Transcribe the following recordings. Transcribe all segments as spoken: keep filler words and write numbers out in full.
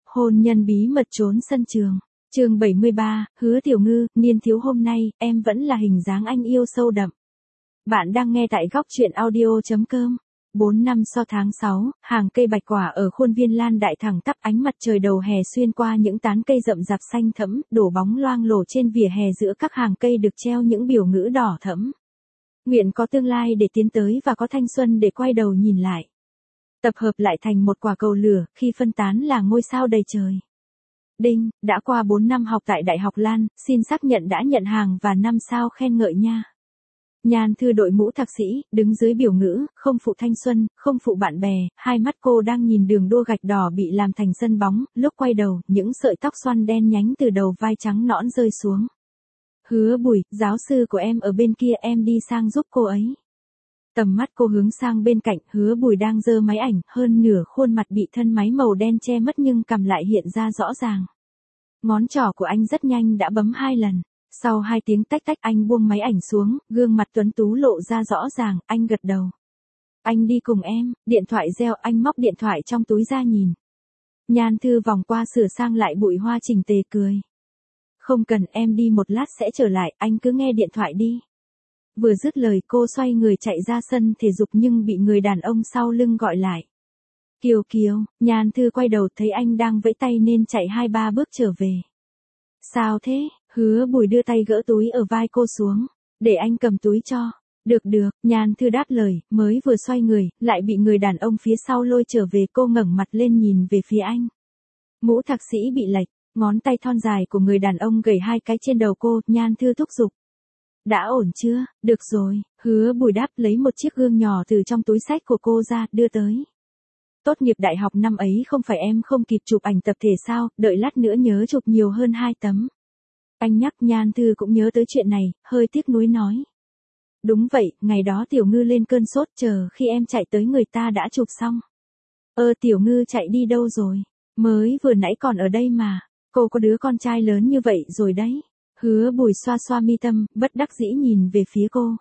Hôn nhân bí mật trốn sân trường. Chương bảy mươi ba, Hứa Tiểu Ngư, niên thiếu hôm nay, em vẫn là hình dáng anh yêu sâu đậm. Bạn đang nghe tại góc truyện audio.com. Bốn năm sau tháng sáu, hàng cây bạch quả ở khuôn viên lan đại thẳng tắp, ánh mặt trời đầu hè xuyên qua những tán cây rậm rạp xanh thẫm, đổ bóng loang lổ trên vỉa hè, giữa các hàng cây được treo những biểu ngữ đỏ thẫm. Nguyện có tương lai để tiến tới và có thanh xuân để quay đầu nhìn lại. Tập hợp lại thành một quả cầu lửa, khi phân tán là ngôi sao đầy trời. Đinh, đã qua bốn năm học tại Đại học Lan, xin xác nhận đã nhận hàng và năm sao khen ngợi nha. Nhan Thư đội mũ thạc sĩ, đứng dưới biểu ngữ, không phụ thanh xuân, không phụ bạn bè, hai mắt cô đang nhìn đường đua gạch đỏ bị làm thành sân bóng, lúc quay đầu, những sợi tóc xoăn đen nhánh từ đầu vai trắng nõn rơi xuống. Hứa Bùi, giáo sư của em ở bên kia, em đi sang giúp cô ấy. Tầm mắt cô hướng sang bên cạnh, Hứa Bùi đang giơ máy ảnh, hơn nửa khuôn mặt bị thân máy màu đen che mất nhưng cằm lại hiện ra rõ ràng. Ngón trỏ của anh rất nhanh đã bấm hai lần. Sau hai tiếng tách tách, anh buông máy ảnh xuống, gương mặt tuấn tú lộ ra rõ ràng, anh gật đầu. Anh đi cùng em, điện thoại reo, anh móc điện thoại trong túi ra nhìn. Nhan Thư vòng qua sửa sang lại bụi hoa chỉnh tề cười. Không cần, em đi một lát sẽ trở lại, anh cứ nghe điện thoại đi. Vừa dứt lời cô xoay người chạy ra sân thể dục nhưng bị người đàn ông sau lưng gọi lại. Kiều Kiều, Nhan Thư quay đầu thấy anh đang vẫy tay nên chạy hai ba bước trở về. Sao thế? Hứa Bùi đưa tay gỡ túi ở vai cô xuống. Để anh cầm túi cho. Được được, Nhan Thư đáp lời, mới vừa xoay người, lại bị người đàn ông phía sau lôi trở về. Cô ngẩng mặt lên nhìn về phía anh. Mũ thạc sĩ bị lệch, ngón tay thon dài của người đàn ông gẩy hai cái trên đầu cô. Nhan Thư thúc giục. Đã ổn chưa? Được rồi, Hứa Bùi đáp, lấy một chiếc gương nhỏ từ trong túi xách của cô ra, đưa tới. Tốt nghiệp đại học năm ấy không phải em không kịp chụp ảnh tập thể sao, đợi lát nữa nhớ chụp nhiều hơn hai tấm. Anh nhắc. Nhan Thư cũng nhớ tới chuyện này, hơi tiếc nuối nói. Đúng vậy, ngày đó Tiểu Ngư lên cơn sốt, chờ khi em chạy tới người ta đã chụp xong. Ơ Tiểu Ngư chạy đi đâu rồi? Mới vừa nãy còn ở đây mà, cô có đứa con trai lớn như vậy rồi đấy. Hứa Bùi xoa xoa mi tâm, bất đắc dĩ nhìn về phía cô.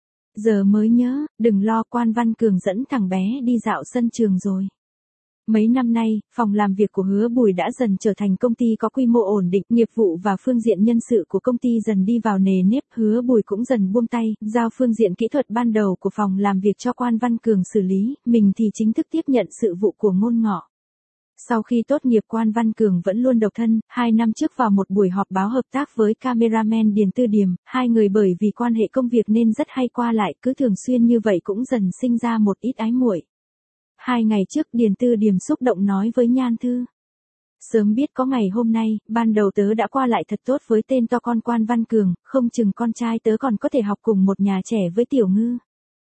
Giờ mới nhớ, đừng lo, Quan Văn Cường dẫn thằng bé đi dạo sân trường rồi. Mấy năm nay, phòng làm việc của Hứa Bùi đã dần trở thành công ty có quy mô ổn định, nghiệp vụ và phương diện nhân sự của công ty dần đi vào nề nếp, Hứa Bùi cũng dần buông tay, giao phương diện kỹ thuật ban đầu của phòng làm việc cho Quan Văn Cường xử lý, mình thì chính thức tiếp nhận sự vụ của Ngôn Ngọ. Sau khi tốt nghiệp, Quan Văn Cường vẫn luôn độc thân, hai năm trước vào một buổi họp báo hợp tác với cameraman Điền Tư Điềm, hai người bởi vì quan hệ công việc nên rất hay qua lại, cứ thường xuyên như vậy cũng dần sinh ra một ít ái muội. Hai ngày trước, Điền Tư Điềm xúc động nói với Nhan Thư. Sớm biết có ngày hôm nay, ban đầu tớ đã qua lại thật tốt với tên to con Quan Văn Cường, không chừng con trai tớ còn có thể học cùng một nhà trẻ với Tiểu Ngư.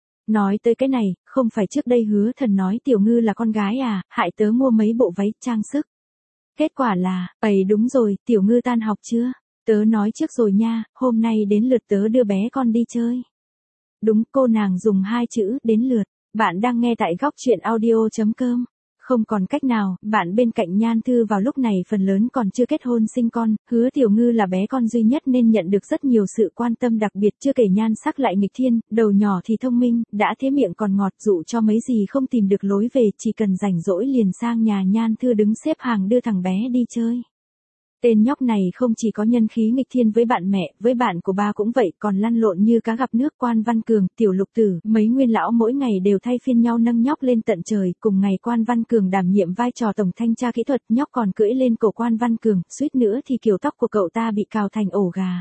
Nói tới cái này, không phải trước đây Hứa Thần nói Tiểu Ngư là con gái à, hại tớ mua mấy bộ váy trang sức. Kết quả là, ấy đúng rồi, Tiểu Ngư tan học chưa? Tớ nói trước rồi nha, hôm nay đến lượt tớ đưa bé con đi chơi. Đúng, cô nàng dùng hai chữ, đến lượt. Bạn đang nghe tại góc truyện audio.com. Không còn cách nào, bạn bên cạnh Nhan Thư vào lúc này phần lớn còn chưa kết hôn sinh con, Hứa Tiểu Ngư là bé con duy nhất nên nhận được rất nhiều sự quan tâm đặc biệt, chưa kể nhan sắc lại nghịch thiên, đầu nhỏ thì thông minh, đã thế miệng còn ngọt, dụ cho mấy gì không tìm được lối về, chỉ cần rảnh rỗi liền sang nhà Nhan Thư đứng xếp hàng đưa thằng bé đi chơi. Tên nhóc này không chỉ có nhân khí nghịch thiên với bạn mẹ, với bạn của ba cũng vậy, còn lăn lộn như cá gặp nước. Quan Văn Cường, Tiểu Lục Tử, mấy nguyên lão mỗi ngày đều thay phiên nhau nâng nhóc lên tận trời, cùng ngày Quan Văn Cường đảm nhiệm vai trò tổng thanh tra kỹ thuật, nhóc còn cưỡi lên cổ Quan Văn Cường, suýt nữa thì kiểu tóc của cậu ta bị cào thành ổ gà.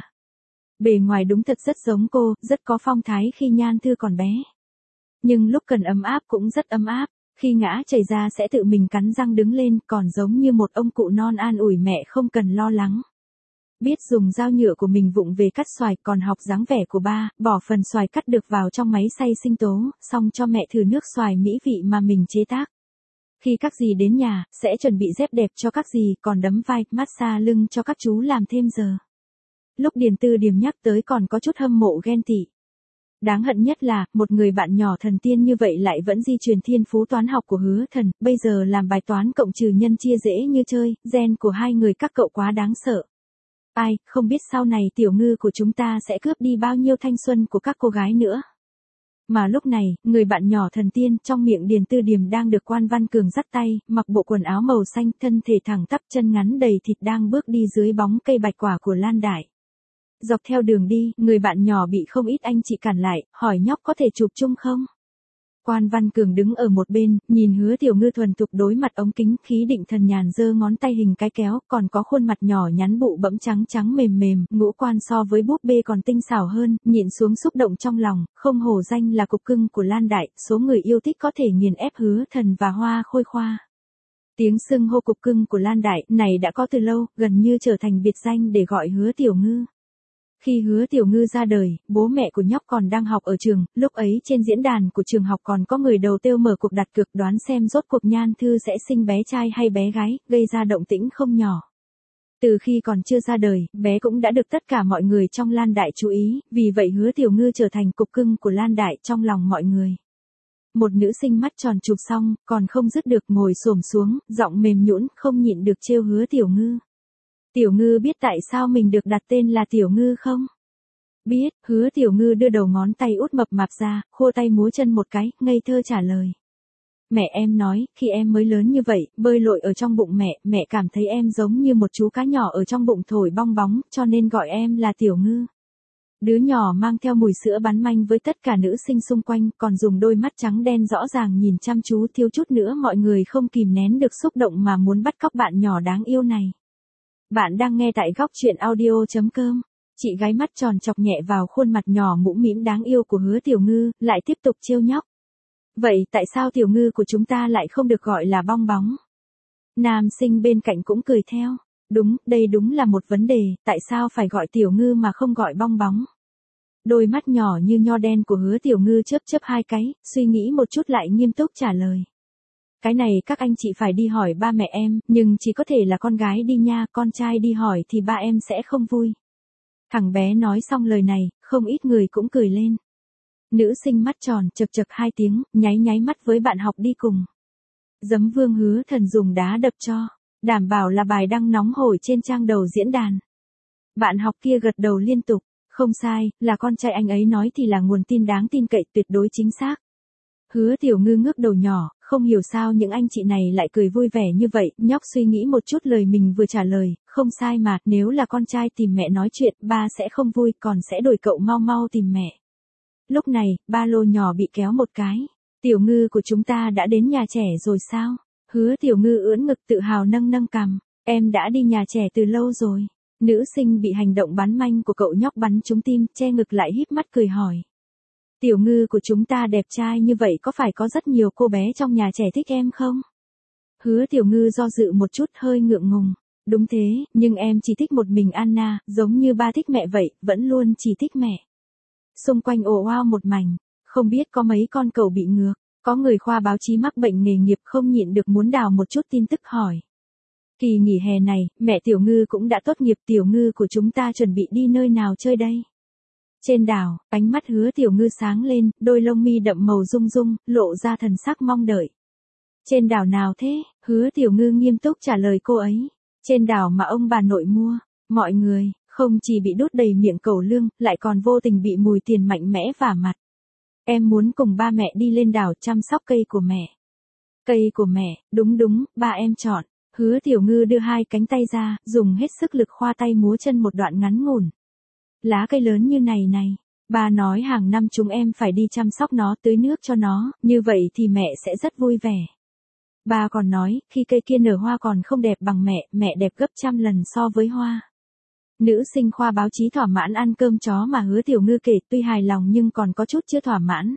Bề ngoài đúng thật rất giống cô, rất có phong thái khi Nhan Thư còn bé. Nhưng lúc cần ấm áp cũng rất ấm áp. Khi ngã chảy ra sẽ tự mình cắn răng đứng lên, còn giống như một ông cụ non an ủi mẹ không cần lo lắng. Biết dùng dao nhựa của mình vụng về cắt xoài, còn học dáng vẻ của ba, bỏ phần xoài cắt được vào trong máy xay sinh tố, xong cho mẹ thử nước xoài mỹ vị mà mình chế tác. Khi các dì đến nhà, sẽ chuẩn bị dép đẹp cho các dì, còn đấm vai, massage lưng cho các chú làm thêm giờ. Lúc Điền Tư Điềm nhắc tới còn có chút hâm mộ ghen tị. Đáng hận nhất là, một người bạn nhỏ thần tiên như vậy lại vẫn di truyền thiên phú toán học của Hứa Thần, bây giờ làm bài toán cộng trừ nhân chia dễ như chơi, gen của hai người các cậu quá đáng sợ. Ai, không biết sau này Tiểu Ngư của chúng ta sẽ cướp đi bao nhiêu thanh xuân của các cô gái nữa. Mà lúc này, người bạn nhỏ thần tiên trong miệng Điền Tư Điềm đang được Quan Văn Cường dắt tay, mặc bộ quần áo màu xanh, thân thể thẳng tắp, chân ngắn đầy thịt đang bước đi dưới bóng cây bạch quả của Lan Đại. Dọc theo đường đi, người bạn nhỏ bị không ít anh chị cản lại, hỏi nhóc có thể chụp chung không? Quan Văn Cường đứng ở một bên, nhìn Hứa Tiểu Ngư thuần thục đối mặt ống kính, khí định thần nhàn giơ ngón tay hình cái kéo, còn có khuôn mặt nhỏ nhắn bụ bẫm trắng trắng mềm mềm, ngũ quan so với búp bê còn tinh xảo hơn, nhịn xuống xúc động trong lòng, không hổ danh là cục cưng của Lan Đại, số người yêu thích có thể nghiền ép Hứa Thần và Hoa Khôi Khoa. Tiếng xưng hô cục cưng của Lan Đại này đã có từ lâu, gần như trở thành biệt danh để gọi Hứa Tiểu Ngư. Khi Hứa Tiểu Ngư ra đời, bố mẹ của nhóc còn đang học ở trường, lúc ấy trên diễn đàn của trường học còn có người đầu tiêu mở cuộc đặt cược đoán xem rốt cuộc Nhan Thư sẽ sinh bé trai hay bé gái, gây ra động tĩnh không nhỏ. Từ khi còn chưa ra đời, bé cũng đã được tất cả mọi người trong Lan Đại chú ý, vì vậy Hứa Tiểu Ngư trở thành cục cưng của Lan Đại trong lòng mọi người. Một nữ sinh mắt tròn chụp xong, còn không dứt được ngồi xổm xuống, giọng mềm nhũn không nhịn được trêu Hứa Tiểu Ngư. Tiểu Ngư biết tại sao mình được đặt tên là Tiểu Ngư không? Biết, Hứa Tiểu Ngư đưa đầu ngón tay út mập mạp ra, khua tay múa chân một cái, ngây thơ trả lời. Mẹ em nói, khi em mới lớn như vậy, bơi lội ở trong bụng mẹ, mẹ cảm thấy em giống như một chú cá nhỏ ở trong bụng thổi bong bóng, cho nên gọi em là Tiểu Ngư. Đứa nhỏ mang theo mùi sữa bán manh với tất cả nữ sinh xung quanh, còn dùng đôi mắt trắng đen rõ ràng nhìn chăm chú, thiếu chút nữa mọi người không kìm nén được xúc động mà muốn bắt cóc bạn nhỏ đáng yêu này. Bạn đang nghe tại góc truyện audio chấm com. Chị gái mắt tròn chọc nhẹ vào khuôn mặt nhỏ mũm mĩm đáng yêu của Hứa Tiểu Ngư, lại tiếp tục trêu nhóc. Vậy tại sao Tiểu Ngư của chúng ta lại không được gọi là bong bóng? Nam sinh bên cạnh cũng cười theo. Đúng, đây đúng là một vấn đề, tại sao phải gọi Tiểu Ngư mà không gọi bong bóng? Đôi mắt nhỏ như nho đen của Hứa Tiểu Ngư chớp chớp hai cái, suy nghĩ một chút lại nghiêm túc trả lời. Cái này các anh chị phải đi hỏi ba mẹ em, nhưng chỉ có thể là con gái đi nha, con trai đi hỏi thì ba em sẽ không vui. Thằng bé nói xong lời này, không ít người cũng cười lên. Nữ sinh mắt tròn chật chật hai tiếng, nháy nháy mắt với bạn học đi cùng. Giấm Vương Hứa Thần dùng đá đập cho, đảm bảo là bài đăng nóng hổi trên trang đầu diễn đàn. Bạn học kia gật đầu liên tục, không sai, là con trai anh ấy nói thì là nguồn tin đáng tin cậy, tuyệt đối chính xác. Hứa Tiểu Ngư ngước đầu nhỏ, không hiểu sao những anh chị này lại cười vui vẻ như vậy, nhóc suy nghĩ một chút lời mình vừa trả lời, không sai mà, nếu là con trai tìm mẹ nói chuyện, ba sẽ không vui, còn sẽ đổi cậu mau mau tìm mẹ. Lúc này, ba lô nhỏ bị kéo một cái. Tiểu Ngư của chúng ta đã đến nhà trẻ rồi sao? Hứa Tiểu Ngư ưỡn ngực tự hào nâng nâng cằm, em đã đi nhà trẻ từ lâu rồi. Nữ sinh bị hành động bắn manh của cậu nhóc bắn trúng tim, che ngực lại híp mắt cười hỏi. Tiểu Ngư của chúng ta đẹp trai như vậy có phải có rất nhiều cô bé trong nhà trẻ thích em không? Hứa Tiểu Ngư do dự một chút hơi ngượng ngùng. Đúng thế, nhưng em chỉ thích một mình Anna, giống như ba thích mẹ vậy, vẫn luôn chỉ thích mẹ. Xung quanh ồ oao một mảnh, không biết có mấy con cậu bị ngược, có người khoa báo chí mắc bệnh nghề nghiệp không nhịn được muốn đào một chút tin tức hỏi. Kỳ nghỉ hè này, mẹ Tiểu Ngư cũng đã tốt nghiệp, Tiểu Ngư của chúng ta chuẩn bị đi nơi nào chơi đây? Trên đảo, ánh mắt Hứa Tiểu Ngư sáng lên, đôi lông mi đậm màu rung rung, lộ ra thần sắc mong đợi. Trên đảo nào thế? Hứa Tiểu Ngư nghiêm túc trả lời cô ấy. Trên đảo mà ông bà nội mua, mọi người, không chỉ bị đút đầy miệng cẩu lương, lại còn vô tình bị mùi tiền mạnh mẽ vả mặt. Em muốn cùng ba mẹ đi lên đảo chăm sóc cây của mẹ. Cây của mẹ, đúng đúng, ba em chọn. Hứa Tiểu Ngư đưa hai cánh tay ra, dùng hết sức lực khoa tay múa chân một đoạn ngắn ngủn. Lá cây lớn như này này, ba nói hàng năm chúng em phải đi chăm sóc nó, tưới nước cho nó, như vậy thì mẹ sẽ rất vui vẻ. Ba còn nói, khi cây kia nở hoa còn không đẹp bằng mẹ, mẹ đẹp gấp trăm lần so với hoa. Nữ sinh khoa báo chí thỏa mãn ăn cơm chó mà Hứa Tiểu Ngư kể, tuy hài lòng nhưng còn có chút chưa thỏa mãn.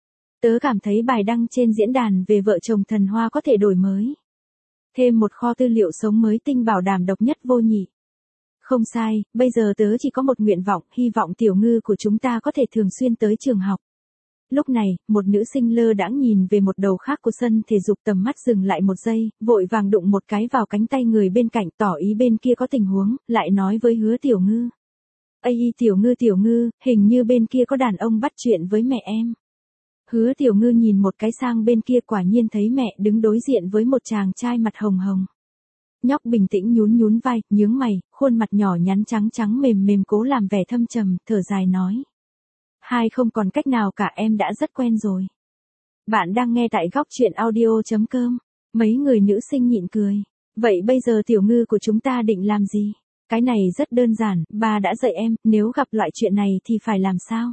Tớ cảm thấy bài đăng trên diễn đàn về vợ chồng thần hoa có thể đổi mới. Thêm một kho tư liệu sống mới tinh bảo đảm độc nhất vô nhị. Không sai, bây giờ tớ chỉ có một nguyện vọng, hy vọng Tiểu Ngư của chúng ta có thể thường xuyên tới trường học. Lúc này, một nữ sinh lơ đãng nhìn về một đầu khác của sân thể dục, tầm mắt dừng lại một giây, vội vàng đụng một cái vào cánh tay người bên cạnh, tỏ ý bên kia có tình huống, lại nói với Hứa Tiểu Ngư. Ây Tiểu Ngư Tiểu Ngư, hình như bên kia có đàn ông bắt chuyện với mẹ em. Hứa Tiểu Ngư nhìn một cái sang bên kia, quả nhiên thấy mẹ đứng đối diện với một chàng trai mặt hồng hồng. Nhóc bình tĩnh nhún nhún vai, nhướng mày, khuôn mặt nhỏ nhắn trắng trắng mềm mềm cố làm vẻ thâm trầm, thở dài nói. hai không còn cách nào cả, em đã rất quen rồi. Bạn đang nghe tại góc chuyện audio chấm com. Mấy người nữ sinh nhịn cười. Vậy bây giờ tiểu ngư của chúng ta định làm gì? Cái này rất đơn giản, ba đã dạy em, nếu gặp loại chuyện này thì phải làm sao?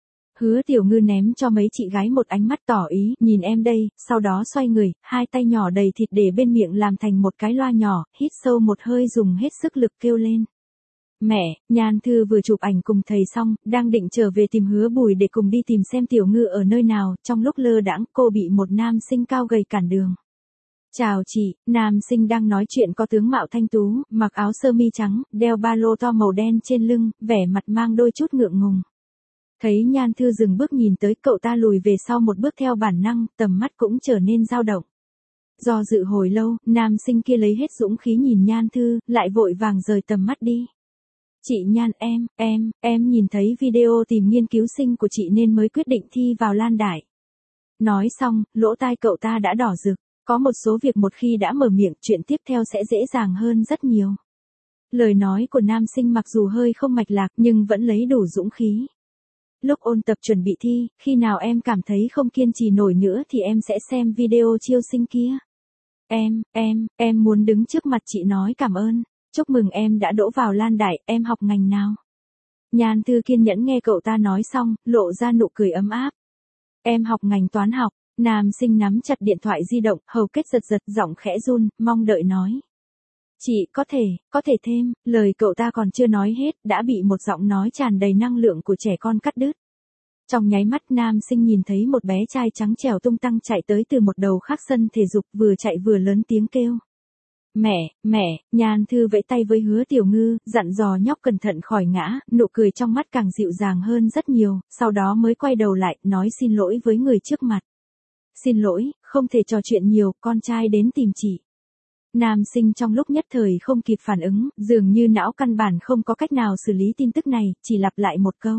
Hứa tiểu ngư ném cho mấy chị gái một ánh mắt tỏ ý, nhìn em đây, sau đó xoay người, hai tay nhỏ đầy thịt để bên miệng làm thành một cái loa nhỏ, hít sâu một hơi dùng hết sức lực kêu lên. Mẹ, Nhan Thư vừa chụp ảnh cùng thầy xong, đang định trở về tìm Hứa Bùi để cùng đi tìm xem tiểu ngư ở nơi nào, trong lúc lơ đãng cô bị một nam sinh cao gầy cản đường. Chào chị, nam sinh đang nói chuyện có tướng mạo thanh tú, mặc áo sơ mi trắng, đeo ba lô to màu đen trên lưng, vẻ mặt mang đôi chút ngượng ngùng. Thấy Nhan Thư dừng bước nhìn tới, cậu ta lùi về sau một bước theo bản năng, tầm mắt cũng trở nên dao động. Do dự hồi lâu, nam sinh kia lấy hết dũng khí nhìn Nhan Thư, lại vội vàng rời tầm mắt đi. Chị Nhan, em, em, em nhìn thấy video tìm nghiên cứu sinh của chị nên mới quyết định thi vào Lan Đại. Nói xong, lỗ tai cậu ta đã đỏ rực, có một số việc một khi đã mở miệng, chuyện tiếp theo sẽ dễ dàng hơn rất nhiều. Lời nói của nam sinh mặc dù hơi không mạch lạc nhưng vẫn lấy đủ dũng khí. Lúc ôn tập chuẩn bị thi, khi nào em cảm thấy không kiên trì nổi nữa thì em sẽ xem video chiêu sinh kia. Em, em, em muốn đứng trước mặt chị nói cảm ơn. Chúc mừng em đã đỗ vào Lan Đại, em học ngành nào? Nhan Thư kiên nhẫn nghe cậu ta nói xong, lộ ra nụ cười ấm áp. Em học ngành toán học. Nam sinh nắm chặt điện thoại di động, hầu kết giật giật, giọng khẽ run, mong đợi nói. Chị, có thể, có thể thêm, lời cậu ta còn chưa nói hết, đã bị một giọng nói tràn đầy năng lượng của trẻ con cắt đứt. Trong nháy mắt nam sinh nhìn thấy một bé trai trắng trẻo tung tăng chạy tới từ một đầu khác sân thể dục, vừa chạy vừa lớn tiếng kêu. Mẹ, mẹ, Nhan Thư vẫy tay với Hứa Tiểu Ngư, dặn dò nhóc cẩn thận khỏi ngã, nụ cười trong mắt càng dịu dàng hơn rất nhiều, sau đó mới quay đầu lại, nói xin lỗi với người trước mặt. Xin lỗi, không thể trò chuyện nhiều, con trai đến tìm chị. Nam sinh trong lúc nhất thời không kịp phản ứng, dường như não căn bản không có cách nào xử lý tin tức này, chỉ lặp lại một câu.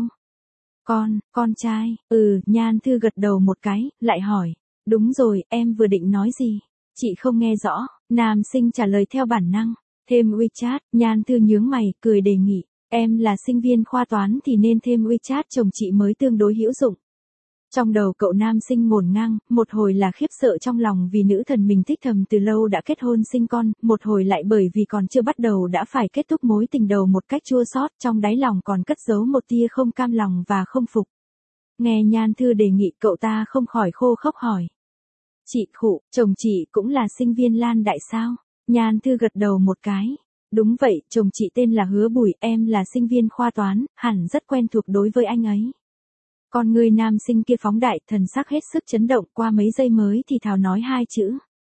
Con, con trai, ừ, Nhan Thư gật đầu một cái, lại hỏi. Đúng rồi, em vừa định nói gì? Chị không nghe rõ, nam sinh trả lời theo bản năng. Thêm WeChat, Nhan Thư nhướng mày, cười đề nghị. Em là sinh viên khoa toán thì nên thêm WeChat chồng chị mới tương đối hữu dụng. Trong đầu cậu nam sinh ngổn ngang, một hồi là khiếp sợ trong lòng vì nữ thần mình thích thầm từ lâu đã kết hôn sinh con, một hồi lại bởi vì còn chưa bắt đầu đã phải kết thúc mối tình đầu một cách chua xót, trong đáy lòng còn cất giấu một tia không cam lòng và không phục. Nghe Nhan Thư đề nghị, cậu ta không khỏi khô khốc hỏi. Chị khụ, chồng chị cũng là sinh viên Lan Đại sao? Nhan Thư gật đầu một cái. Đúng vậy, chồng chị tên là Hứa Bùi, em là sinh viên khoa toán, hẳn rất quen thuộc đối với anh ấy. Con người nam sinh kia phóng đại, thần sắc hết sức chấn động, qua mấy giây mới thì thào nói hai chữ.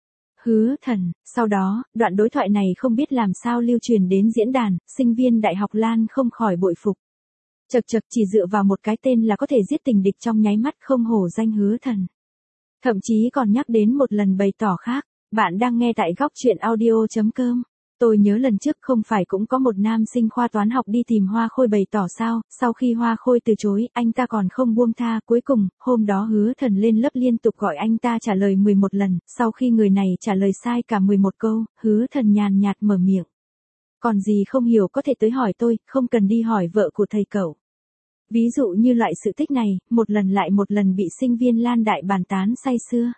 Hứa Thần, sau đó, đoạn đối thoại này không biết làm sao lưu truyền đến diễn đàn, sinh viên đại học Lan không khỏi bội phục. Chật chật, chỉ dựa vào một cái tên là có thể giết tình địch trong nháy mắt, không hổ danh Hứa Thần. Thậm chí còn nhắc đến một lần bày tỏ khác. Bạn đang nghe tại góc chuyện audio chấm com. Tôi nhớ lần trước không phải cũng có một nam sinh khoa toán học đi tìm Hoa Khôi bày tỏ sao, sau khi Hoa Khôi từ chối, anh ta còn không buông tha, cuối cùng, hôm đó Hứa Thần lên lớp liên tục gọi anh ta trả lời mười một lần, sau khi người này trả lời sai cả mười một câu, Hứa Thần nhàn nhạt mở miệng. Còn gì không hiểu có thể tới hỏi tôi, không cần đi hỏi vợ của thầy cậu. Ví dụ như loại sự tích này, một lần lại một lần bị sinh viên Lan Đại bàn tán say sưa.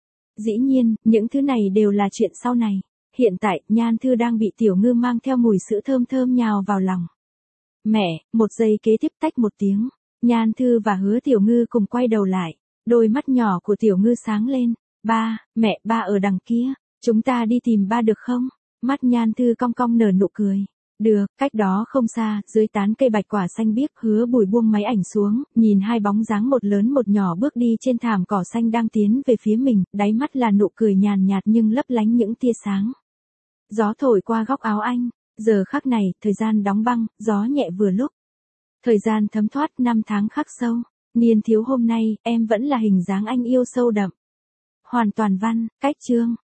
Dĩ nhiên, những thứ này đều là chuyện sau này. Hiện tại, Nhan Thư đang bị Tiểu Ngư mang theo mùi sữa thơm thơm nhào vào lòng. Mẹ, một giây kế tiếp tách một tiếng. Nhan Thư và Hứa Tiểu Ngư cùng quay đầu lại. Đôi mắt nhỏ của Tiểu Ngư sáng lên. Ba, mẹ, ba ở đằng kia. Chúng ta đi tìm ba được không? Mắt Nhan Thư cong cong nở nụ cười. Được, cách đó không xa, dưới tán cây bạch quả xanh biếc, Hứa Bùi buông máy ảnh xuống, nhìn hai bóng dáng một lớn một nhỏ bước đi trên thảm cỏ xanh đang tiến về phía mình, đáy mắt là nụ cười nhàn nhạt nhưng lấp lánh những tia sáng. Gió thổi qua góc áo anh, giờ khắc này, thời gian đóng băng, gió nhẹ vừa lúc. Thời gian thấm thoát, năm tháng khắc sâu, niên thiếu hôm nay, em vẫn là hình dáng anh yêu sâu đậm. Hoàn toàn văn, cách chương.